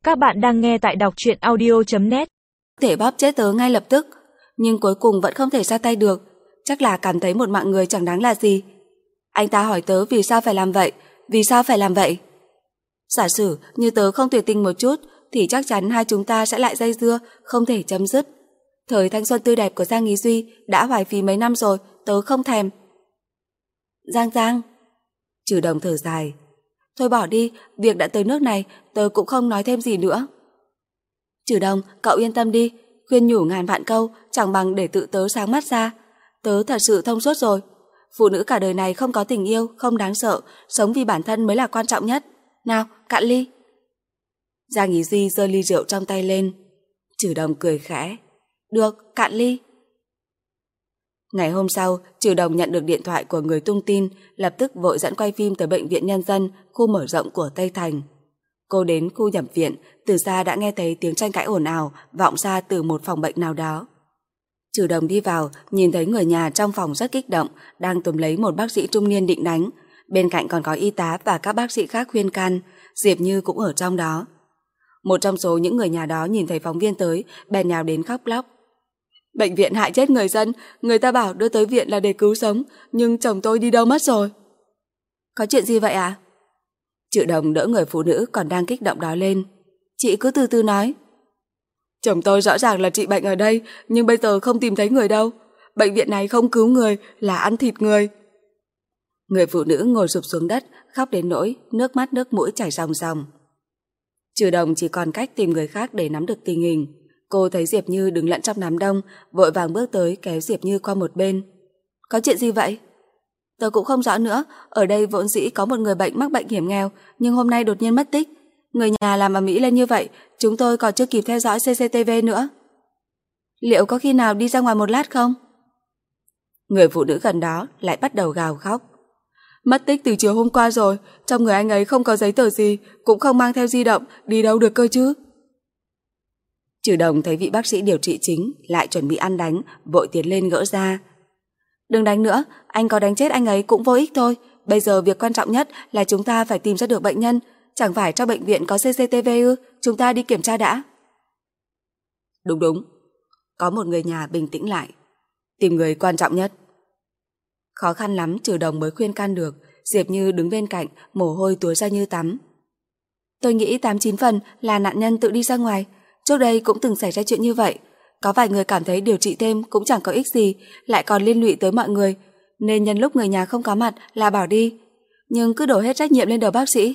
Các bạn đang nghe tại đọc truyện audio.net. Thể bóp chết tớ ngay lập tức, nhưng cuối cùng vẫn không thể ra tay được. Chắc là cảm thấy một mạng người chẳng đáng là gì. Anh ta hỏi tớ vì sao phải làm vậy, vì sao phải làm vậy. Giả sử như tớ không tuyệt tình một chút thì chắc chắn hai chúng ta sẽ lại dây dưa, không thể chấm dứt. Thời thanh xuân tươi đẹp của Giang Ý Duy đã hoài phí mấy năm rồi, tớ không thèm. Giang Trừ Đồng thở dài. Thôi bỏ đi, việc đã tới nước này, tớ cũng không nói thêm gì nữa. Trừ Đồng, cậu yên tâm đi, khuyên nhủ ngàn vạn câu chẳng bằng để tự tớ sáng mắt ra. Tớ thật sự thông suốt rồi. Phụ nữ cả đời này không có tình yêu, không đáng sợ, sống vì bản thân mới là quan trọng nhất. Nào, cạn ly. Giang Ý Duy giơ ly rượu trong tay lên. Trừ Đồng cười khẽ. Được, cạn ly. Ngày hôm sau, Trừ Đồng nhận được điện thoại của người tung tin, lập tức vội dẫn quay phim tới Bệnh viện Nhân dân, khu mở rộng của Tây Thành. Cô đến khu nhập viện, từ xa đã nghe thấy tiếng tranh cãi ồn ào vọng ra từ một phòng bệnh nào đó. Trừ Đồng đi vào, nhìn thấy người nhà trong phòng rất kích động, đang túm lấy một bác sĩ trung niên định đánh. Bên cạnh còn có y tá và các bác sĩ khác khuyên can, Diệp Như cũng ở trong đó. Một trong số những người nhà đó nhìn thấy phóng viên tới, bèn nhào đến khóc lóc. Bệnh viện hại chết người dân, người ta bảo đưa tới viện là để cứu sống, nhưng chồng tôi đi đâu mất rồi. Có chuyện gì vậy ạ? Trừ Đồng đỡ người phụ nữ còn đang kích động đó lên. Chị cứ từ từ nói. Chồng tôi rõ ràng là trị bệnh ở đây, nhưng bây giờ không tìm thấy người đâu. Bệnh viện này không cứu người, là ăn thịt người. Người phụ nữ ngồi sụp xuống đất, khóc đến nỗi nước mắt nước mũi chảy ròng ròng. Trừ Đồng chỉ còn cách tìm người khác để nắm được tình hình. Cô thấy Diệp Như đứng lẫn trong đám đông, vội vàng bước tới kéo Diệp Như qua một bên. Có chuyện gì vậy? Tớ cũng không rõ nữa, ở đây vốn dĩ có một người bệnh mắc bệnh hiểm nghèo, nhưng hôm nay đột nhiên mất tích. Người nhà làm ầm ĩ lên như vậy, chúng tôi còn chưa kịp theo dõi CCTV nữa. Liệu có khi nào đi ra ngoài một lát không? Người phụ nữ gần đó lại bắt đầu gào khóc. Mất tích từ chiều hôm qua rồi, trong người anh ấy không có giấy tờ gì, cũng không mang theo di động, đi đâu được cơ chứ? Trừ Đồng thấy vị bác sĩ điều trị chính lại chuẩn bị ăn đánh, vội tiến lên gỡ ra. Đừng đánh nữa, anh có đánh chết anh ấy cũng vô ích thôi. Bây giờ việc quan trọng nhất là chúng ta phải tìm ra được bệnh nhân. Chẳng phải trong bệnh viện có CCTV ư? Chúng ta đi kiểm tra đã. Đúng. Có một người nhà bình tĩnh lại. Tìm người quan trọng nhất. Khó khăn lắm Trừ Đồng mới khuyên can được. Diệp Như đứng bên cạnh, mồ hôi túa ra như tắm. Tôi nghĩ 89 phần là nạn nhân tự đi ra ngoài. Trước đây cũng từng xảy ra chuyện như vậy. Có vài người cảm thấy điều trị thêm cũng chẳng có ích gì, lại còn liên lụy tới mọi người, nên nhân lúc người nhà không có mặt là bỏ đi. Nhưng cứ đổ hết trách nhiệm lên đầu bác sĩ.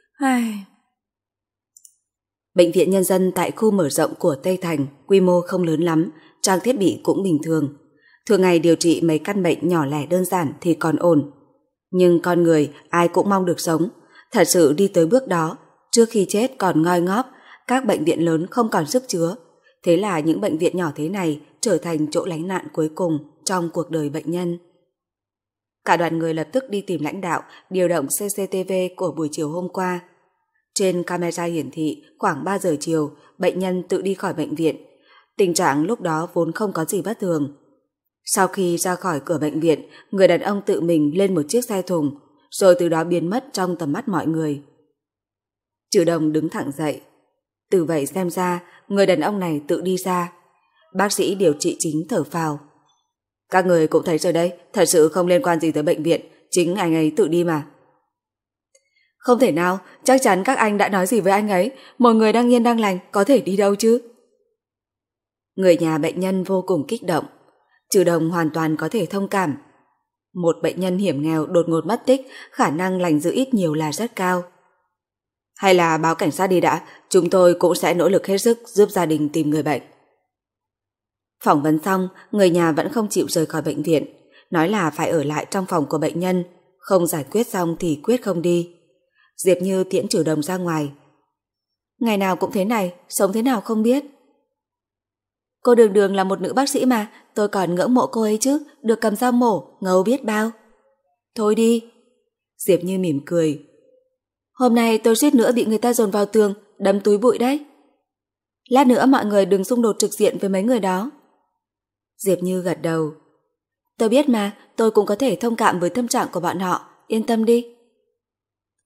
Bệnh viện Nhân dân tại khu mở rộng của Tây Thành quy mô không lớn lắm, trang thiết bị cũng bình thường. Thường ngày điều trị mấy căn bệnh nhỏ lẻ đơn giản thì còn ổn. Nhưng con người ai cũng mong được sống. Thật sự đi tới bước đó, trước khi chết còn ngoi ngóp, các bệnh viện lớn không còn sức chứa. Thế là những bệnh viện nhỏ thế này trở thành chỗ lánh nạn cuối cùng trong cuộc đời bệnh nhân. Cả đoàn người lập tức đi tìm lãnh đạo, điều động CCTV của buổi chiều hôm qua. Trên camera hiển thị khoảng 3 giờ chiều, bệnh nhân tự đi khỏi bệnh viện. Tình trạng lúc đó vốn không có gì bất thường. Sau khi ra khỏi cửa bệnh viện, người đàn ông tự mình lên một chiếc xe thùng, rồi từ đó biến mất trong tầm mắt mọi người. Trừ Đồng đứng thẳng dậy. Từ vậy xem ra, người đàn ông này tự đi ra. Bác sĩ điều trị chính thở phào. Các người cũng thấy rồi đấy, thật sự không liên quan gì tới bệnh viện, chính anh ấy tự đi mà. Không thể nào, chắc chắn các anh đã nói gì với anh ấy, một người đang yên đang lành có thể đi đâu chứ? Người nhà bệnh nhân vô cùng kích động. Trừ Đồng hoàn toàn có thể thông cảm. Một bệnh nhân hiểm nghèo đột ngột mất tích, khả năng lành dữ ít nhiều là rất cao. Hay là báo cảnh sát đi đã, chúng tôi cũng sẽ nỗ lực hết sức giúp gia đình tìm người bệnh. Phỏng vấn xong, người nhà vẫn không chịu rời khỏi bệnh viện, nói là phải ở lại trong phòng của bệnh nhân, không giải quyết xong thì quyết không đi. Diệp Như tiễn Trừ Đồng ra ngoài. Ngày nào cũng thế này, sống thế nào không biết. Cô Đường Đường là một nữ bác sĩ mà, tôi còn ngưỡng mộ cô ấy chứ, được cầm dao mổ, ngầu biết bao. Thôi đi. Diệp Như mỉm cười. Hôm nay tôi suýt nữa bị người ta dồn vào tường, đấm túi bụi đấy. Lát nữa mọi người đừng xung đột trực diện với mấy người đó. Diệp Như gật đầu. Tôi biết mà, tôi cũng có thể thông cảm với tâm trạng của bọn họ, yên tâm đi.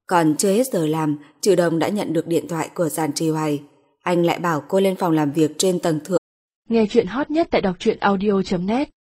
Còn chưa hết giờ làm, Trừ Đồng đã nhận được điện thoại của Giản Trì Hoài. Anh lại bảo cô lên phòng làm việc trên tầng thượng. Nghe chuyện hot nhất tại đọc truyện audio.net